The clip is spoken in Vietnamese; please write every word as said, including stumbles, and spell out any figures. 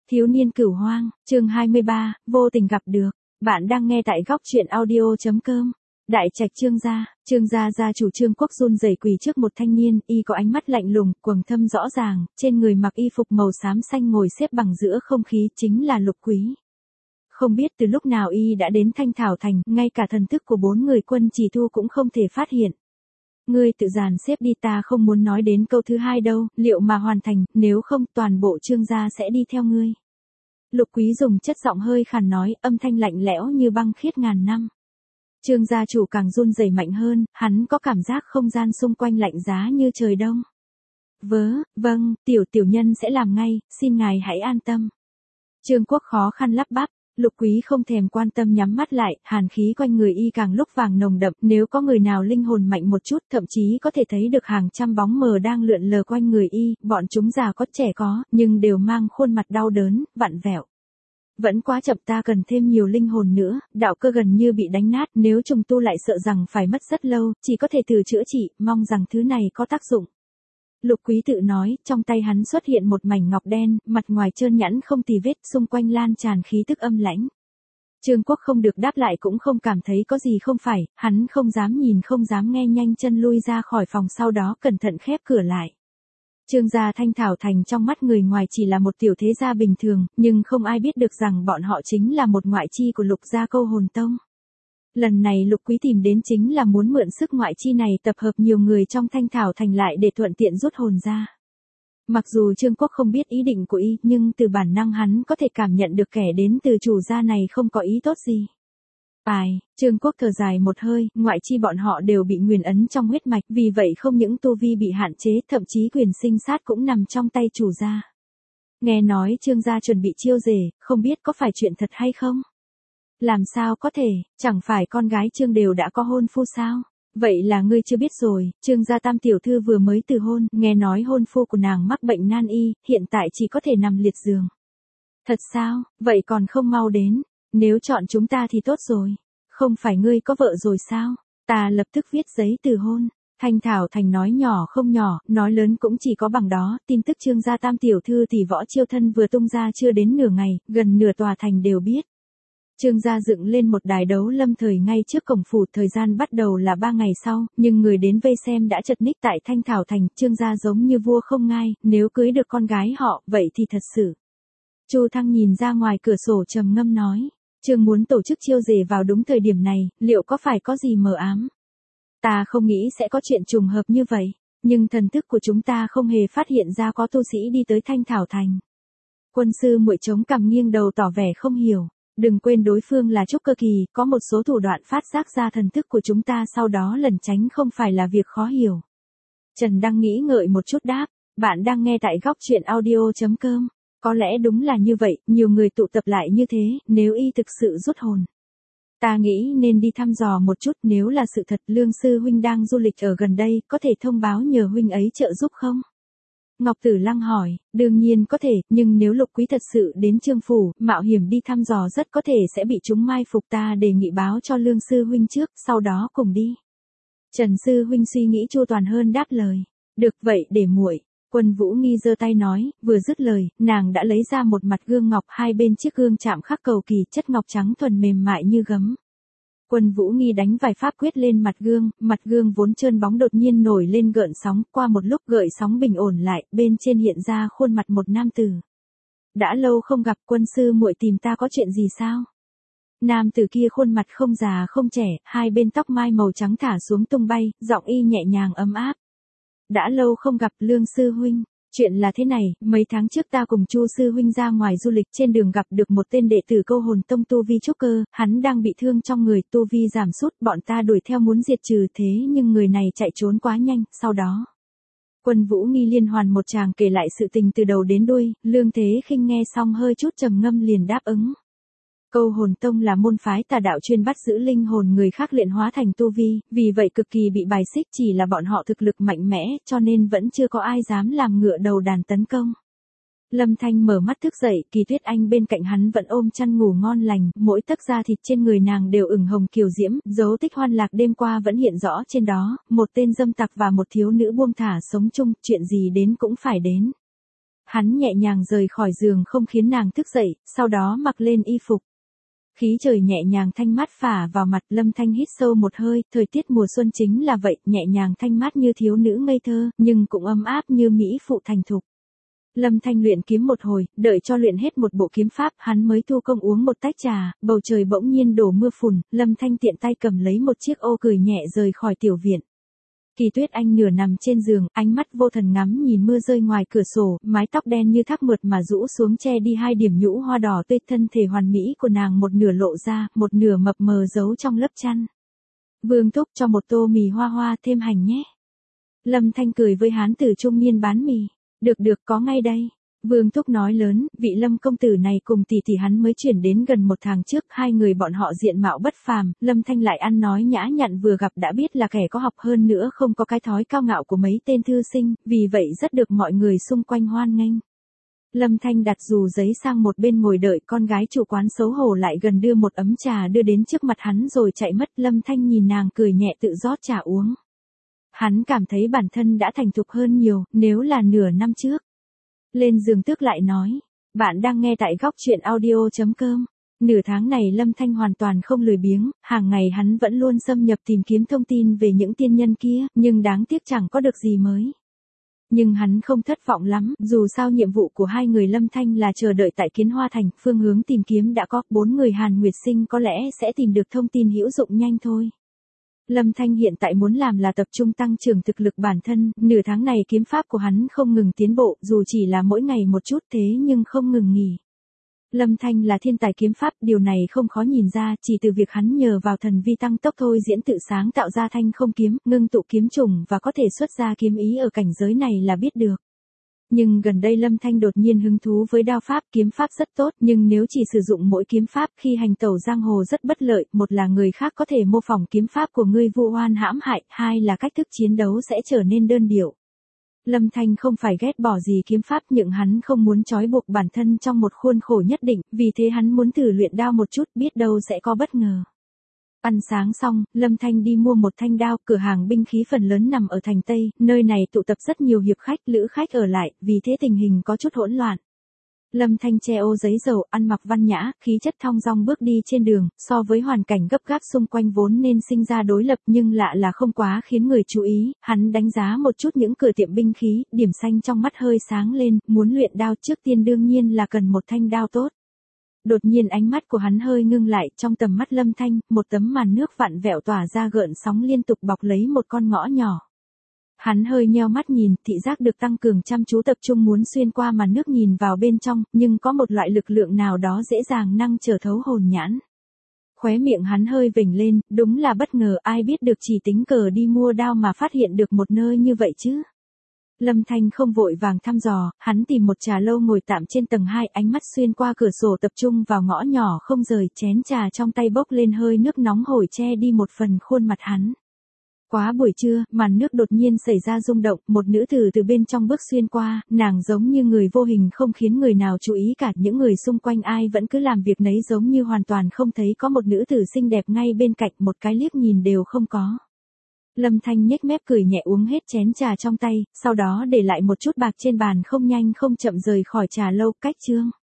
Thiếu niên cửu hoang, chương hai mươi ba, vô tình gặp được. Bạn đang nghe tại góc truyện audio.com. Đại trạch Trương gia, Trương gia gia chủ Trương Quốc run rẩy quỳ trước một thanh niên, y có ánh mắt lạnh lùng, quầng thâm rõ ràng, trên người mặc y phục màu xám xanh ngồi xếp bằng giữa không khí, chính là Lục Quý. Không biết từ lúc nào y đã đến Thanh Thảo Thành, ngay cả thần thức của bốn người quân Trì Thu cũng không thể phát hiện. Ngươi tự dàn xếp đi, ta không muốn nói đến câu thứ hai đâu, liệu mà hoàn thành, nếu không toàn bộ Trương gia sẽ đi theo ngươi. Lục Quý dùng chất giọng hơi khàn nói, âm thanh lạnh lẽo như băng khiết ngàn năm. Trương gia chủ càng run rẩy mạnh hơn, hắn có cảm giác không gian xung quanh lạnh giá như trời đông. Vớ, vâng, tiểu tiểu nhân sẽ làm ngay, xin ngài hãy an tâm. Trương Quốc khó khăn lắp bắp. Lục Quý không thèm quan tâm nhắm mắt lại, hàn khí quanh người y càng lúc vàng nồng đậm, nếu có người nào linh hồn mạnh một chút, thậm chí có thể thấy được hàng trăm bóng mờ đang lượn lờ quanh người y, bọn chúng già có trẻ có, nhưng đều mang khuôn mặt đau đớn, vặn vẹo. Vẫn quá chậm, ta cần thêm nhiều linh hồn nữa, đạo cơ gần như bị đánh nát, nếu trùng tu lại sợ rằng phải mất rất lâu, chỉ có thể từ chữa trị, mong rằng thứ này có tác dụng. Lục Quý tự nói, trong tay hắn xuất hiện một mảnh ngọc đen, mặt ngoài trơn nhẵn không tì vết, xung quanh lan tràn khí tức âm lãnh. Trương Quốc không được đáp lại cũng không cảm thấy có gì không phải, hắn không dám nhìn không dám nghe, nhanh chân lui ra khỏi phòng, sau đó cẩn thận khép cửa lại. Trương gia Thanh Thảo Thành trong mắt người ngoài chỉ là một tiểu thế gia bình thường, nhưng không ai biết được rằng bọn họ chính là một ngoại chi của Lục gia Câu Hồn Tông. Lần này Lục Quý tìm đến chính là muốn mượn sức ngoại chi này tập hợp nhiều người trong Thanh Thảo Thành lại để thuận tiện rút hồn ra. Mặc dù Trương Quốc không biết ý định của y, nhưng từ bản năng hắn có thể cảm nhận được kẻ đến từ chủ gia này không có ý tốt gì. Ai, Trương Quốc thở dài một hơi, ngoại chi bọn họ đều bị nguyền ấn trong huyết mạch, vì vậy không những tu vi bị hạn chế, thậm chí quyền sinh sát cũng nằm trong tay chủ gia. Nghe nói Trương gia chuẩn bị chiêu rể, không biết có phải chuyện thật hay không? Làm sao có thể, chẳng phải con gái Trương đều đã có hôn phu sao? Vậy là ngươi chưa biết rồi, Trương gia tam tiểu thư vừa mới từ hôn, nghe nói hôn phu của nàng mắc bệnh nan y, hiện tại chỉ có thể nằm liệt giường. Thật sao, vậy còn không mau đến, nếu chọn chúng ta thì tốt rồi. Không phải ngươi có vợ rồi sao? Ta lập tức viết giấy từ hôn. Thanh Thảo Thành nói nhỏ không nhỏ, nói lớn cũng chỉ có bằng đó, tin tức Trương gia tam tiểu thư tỷ võ chiêu thân vừa tung ra chưa đến nửa ngày, gần nửa tòa thành đều biết. Trương gia dựng lên một đài đấu lâm thời ngay trước cổng phủ, thời gian bắt đầu là ba ngày sau, nhưng người đến vây xem đã chật ních tại Thanh Thảo Thành, Trương gia giống như vua không ngai, nếu cưới được con gái họ, vậy thì thật sự. Chu Thăng nhìn ra ngoài cửa sổ trầm ngâm nói, Trương muốn tổ chức chiêu rể vào đúng thời điểm này, liệu có phải có gì mờ ám? Ta không nghĩ sẽ có chuyện trùng hợp như vậy, nhưng thần thức của chúng ta không hề phát hiện ra có tu sĩ đi tới Thanh Thảo Thành. Quân sư muội chống cằm nghiêng đầu tỏ vẻ không hiểu. Đừng quên đối phương là trúc cơ kỳ, có một số thủ đoạn phát giác ra thần thức của chúng ta, sau đó lẩn tránh không phải là việc khó hiểu. Trần đang nghĩ ngợi một chút đáp, bạn đang nghe tại góc truyện audio.com. Có lẽ đúng là như vậy, nhiều người tụ tập lại như thế, nếu y thực sự rút hồn. Ta nghĩ nên đi thăm dò một chút, nếu là sự thật Lương sư huynh đang du lịch ở gần đây, có thể thông báo nhờ huynh ấy trợ giúp không? Ngọc Tử Lăng hỏi, đương nhiên có thể, nhưng nếu Lục Quý thật sự đến Trương phủ, mạo hiểm đi thăm dò rất có thể sẽ bị chúng mai phục, ta đề nghị báo cho Lương sư huynh trước, sau đó cùng đi. Trần sư huynh suy nghĩ chu toàn hơn đáp lời, được vậy để muội. Quân Vũ Nghi giơ tay nói, vừa dứt lời, nàng đã lấy ra một mặt gương ngọc, hai bên chiếc gương chạm khắc cầu kỳ, chất ngọc trắng thuần mềm mại như gấm. Quân Vũ Nghi đánh vài pháp quyết lên mặt gương, mặt gương vốn trơn bóng đột nhiên nổi lên gợn sóng, qua một lúc gợn sóng bình ổn lại, bên trên hiện ra khuôn mặt một nam tử. Đã lâu không gặp, quân sư muội tìm ta có chuyện gì sao? Nam tử kia khuôn mặt không già không trẻ, hai bên tóc mai màu trắng thả xuống tung bay, giọng y nhẹ nhàng ấm áp. Đã lâu không gặp Lương sư huynh, chuyện là thế này, mấy tháng trước ta cùng Chu sư huynh ra ngoài du lịch, trên đường gặp được một tên đệ tử Câu Hồn Tông tu vi trúc cơ, hắn đang bị thương trong người, tu vi giảm sút, bọn ta đuổi theo muốn diệt trừ, thế nhưng người này chạy trốn quá nhanh, sau đó. Quân Vũ Nghi liên hoàn một tràng kể lại sự tình từ đầu đến đuôi, Lương Thế Khinh nghe xong hơi chút trầm ngâm liền đáp ứng. Câu Hồn Tông là môn phái tà đạo chuyên bắt giữ linh hồn người khác luyện hóa thành tu vi, vì vậy cực kỳ bị bài xích, chỉ là bọn họ thực lực mạnh mẽ, cho nên vẫn chưa có ai dám làm ngựa đầu đàn tấn công. Lâm Thanh mở mắt thức dậy, Kỳ Tuyết Anh bên cạnh hắn vẫn ôm chăn ngủ ngon lành, mỗi tấc da thịt trên người nàng đều ửng hồng kiều diễm, dấu tích hoan lạc đêm qua vẫn hiện rõ trên đó, một tên dâm tặc và một thiếu nữ buông thả sống chung, chuyện gì đến cũng phải đến. Hắn nhẹ nhàng rời khỏi giường không khiến nàng thức dậy, sau đó mặc lên y phục. Khí trời nhẹ nhàng thanh mát phả vào mặt, Lâm Thanh hít sâu một hơi, thời tiết mùa xuân chính là vậy, nhẹ nhàng thanh mát như thiếu nữ ngây thơ, nhưng cũng ấm áp như mỹ phụ thành thục. Lâm Thanh luyện kiếm một hồi, đợi cho luyện hết một bộ kiếm pháp, hắn mới thu công uống một tách trà, bầu trời bỗng nhiên đổ mưa phùn, Lâm Thanh tiện tay cầm lấy một chiếc ô cười nhẹ rời khỏi tiểu viện. Kỳ Tuyết Anh nửa nằm trên giường, ánh mắt vô thần ngắm nhìn mưa rơi ngoài cửa sổ, mái tóc đen như thác mượt mà rũ xuống che đi hai điểm nhũ hoa đỏ tươi, thân thể hoàn mỹ của nàng một nửa lộ ra, một nửa mập mờ giấu trong lớp chăn. Vương Thúc cho một tô mì hoa hoa thêm hành nhé. Lâm Thanh cười với hán tử trung niên bán mì. Được được có ngay đây. Vương Thúc nói lớn, vị Lâm công tử này cùng tỷ tỷ hắn mới chuyển đến gần một tháng trước, hai người bọn họ diện mạo bất phàm, Lâm Thanh lại ăn nói nhã nhặn vừa gặp đã biết là kẻ có học, hơn nữa không có cái thói cao ngạo của mấy tên thư sinh, vì vậy rất được mọi người xung quanh hoan nghênh. Lâm Thanh đặt dù giấy sang một bên ngồi đợi, con gái chủ quán xấu hổ lại gần đưa một ấm trà đưa đến trước mặt hắn rồi chạy mất. Lâm Thanh nhìn nàng cười nhẹ tự rót trà uống. Hắn cảm thấy bản thân đã thành thục hơn nhiều, nếu là nửa năm trước. Lên giường Tước lại nói, bạn đang nghe tại góc truyện audio chấm com. Nửa tháng này Lâm Thanh hoàn toàn không lười biếng, hàng ngày hắn vẫn luôn xâm nhập tìm kiếm thông tin về những tiên nhân kia, nhưng đáng tiếc chẳng có được gì mới. Nhưng hắn không thất vọng lắm, dù sao nhiệm vụ của hai người Lâm Thanh là chờ đợi tại Kiến Hoa Thành, phương hướng tìm kiếm đã có, bốn người Hàn Nguyệt Sinh có lẽ sẽ tìm được thông tin hữu dụng nhanh thôi. Lâm Thanh hiện tại muốn làm là tập trung tăng trưởng thực lực bản thân, nửa tháng này kiếm pháp của hắn không ngừng tiến bộ, dù chỉ là mỗi ngày một chút thế nhưng không ngừng nghỉ. Lâm Thanh là thiên tài kiếm pháp, điều này không khó nhìn ra, chỉ từ việc hắn nhờ vào thần vi tăng tốc thôi diễn tự sáng tạo ra thanh không kiếm, ngưng tụ kiếm trùng và có thể xuất ra kiếm ý ở cảnh giới này là biết được. Nhưng gần đây Lâm Thanh đột nhiên hứng thú với đao pháp, kiếm pháp rất tốt, nhưng nếu chỉ sử dụng mỗi kiếm pháp khi hành tẩu giang hồ rất bất lợi, một là người khác có thể mô phỏng kiếm pháp của ngươi vu oan hãm hại, hai là cách thức chiến đấu sẽ trở nên đơn điệu. Lâm Thanh không phải ghét bỏ gì kiếm pháp, nhưng hắn không muốn trói buộc bản thân trong một khuôn khổ nhất định, vì thế hắn muốn thử luyện đao một chút, biết đâu sẽ có bất ngờ. Ăn sáng xong, Lâm Thanh đi mua một thanh đao, cửa hàng binh khí phần lớn nằm ở thành Tây, nơi này tụ tập rất nhiều hiệp khách, lữ khách ở lại, vì thế tình hình có chút hỗn loạn. Lâm Thanh che ô giấy dầu, ăn mặc văn nhã, khí chất thong dong bước đi trên đường, so với hoàn cảnh gấp gáp xung quanh vốn nên sinh ra đối lập, nhưng lạ là không quá khiến người chú ý, hắn đánh giá một chút những cửa tiệm binh khí, điểm xanh trong mắt hơi sáng lên, muốn luyện đao trước tiên đương nhiên là cần một thanh đao tốt. Đột nhiên ánh mắt của hắn hơi ngưng lại, trong tầm mắt Lâm Thanh, một tấm màn nước vặn vẹo tỏa ra gợn sóng liên tục bọc lấy một con ngõ nhỏ. Hắn hơi nheo mắt nhìn, thị giác được tăng cường chăm chú tập trung muốn xuyên qua màn nước nhìn vào bên trong, nhưng có một loại lực lượng nào đó dễ dàng năng trở thấu hồn nhãn. Khóe miệng hắn hơi vểnh lên, đúng là bất ngờ, ai biết được chỉ tính cờ đi mua đao mà phát hiện được một nơi như vậy chứ. Lâm Thanh không vội vàng thăm dò, hắn tìm một trà lâu ngồi tạm trên tầng hai, ánh mắt xuyên qua cửa sổ tập trung vào ngõ nhỏ không rời, chén trà trong tay bốc lên hơi nước nóng hổi che đi một phần khuôn mặt hắn. Quá buổi trưa, màn nước đột nhiên xảy ra rung động, một nữ tử từ bên trong bước xuyên qua, nàng giống như người vô hình không khiến người nào chú ý cả, những người xung quanh ai vẫn cứ làm việc nấy giống như hoàn toàn không thấy có một nữ tử xinh đẹp ngay bên cạnh, một cái liếc nhìn đều không có. Lâm Thanh nhếch mép cười nhẹ uống hết chén trà trong tay, sau đó để lại một chút bạc trên bàn, không nhanh không chậm rời khỏi trà lâu. Cách chương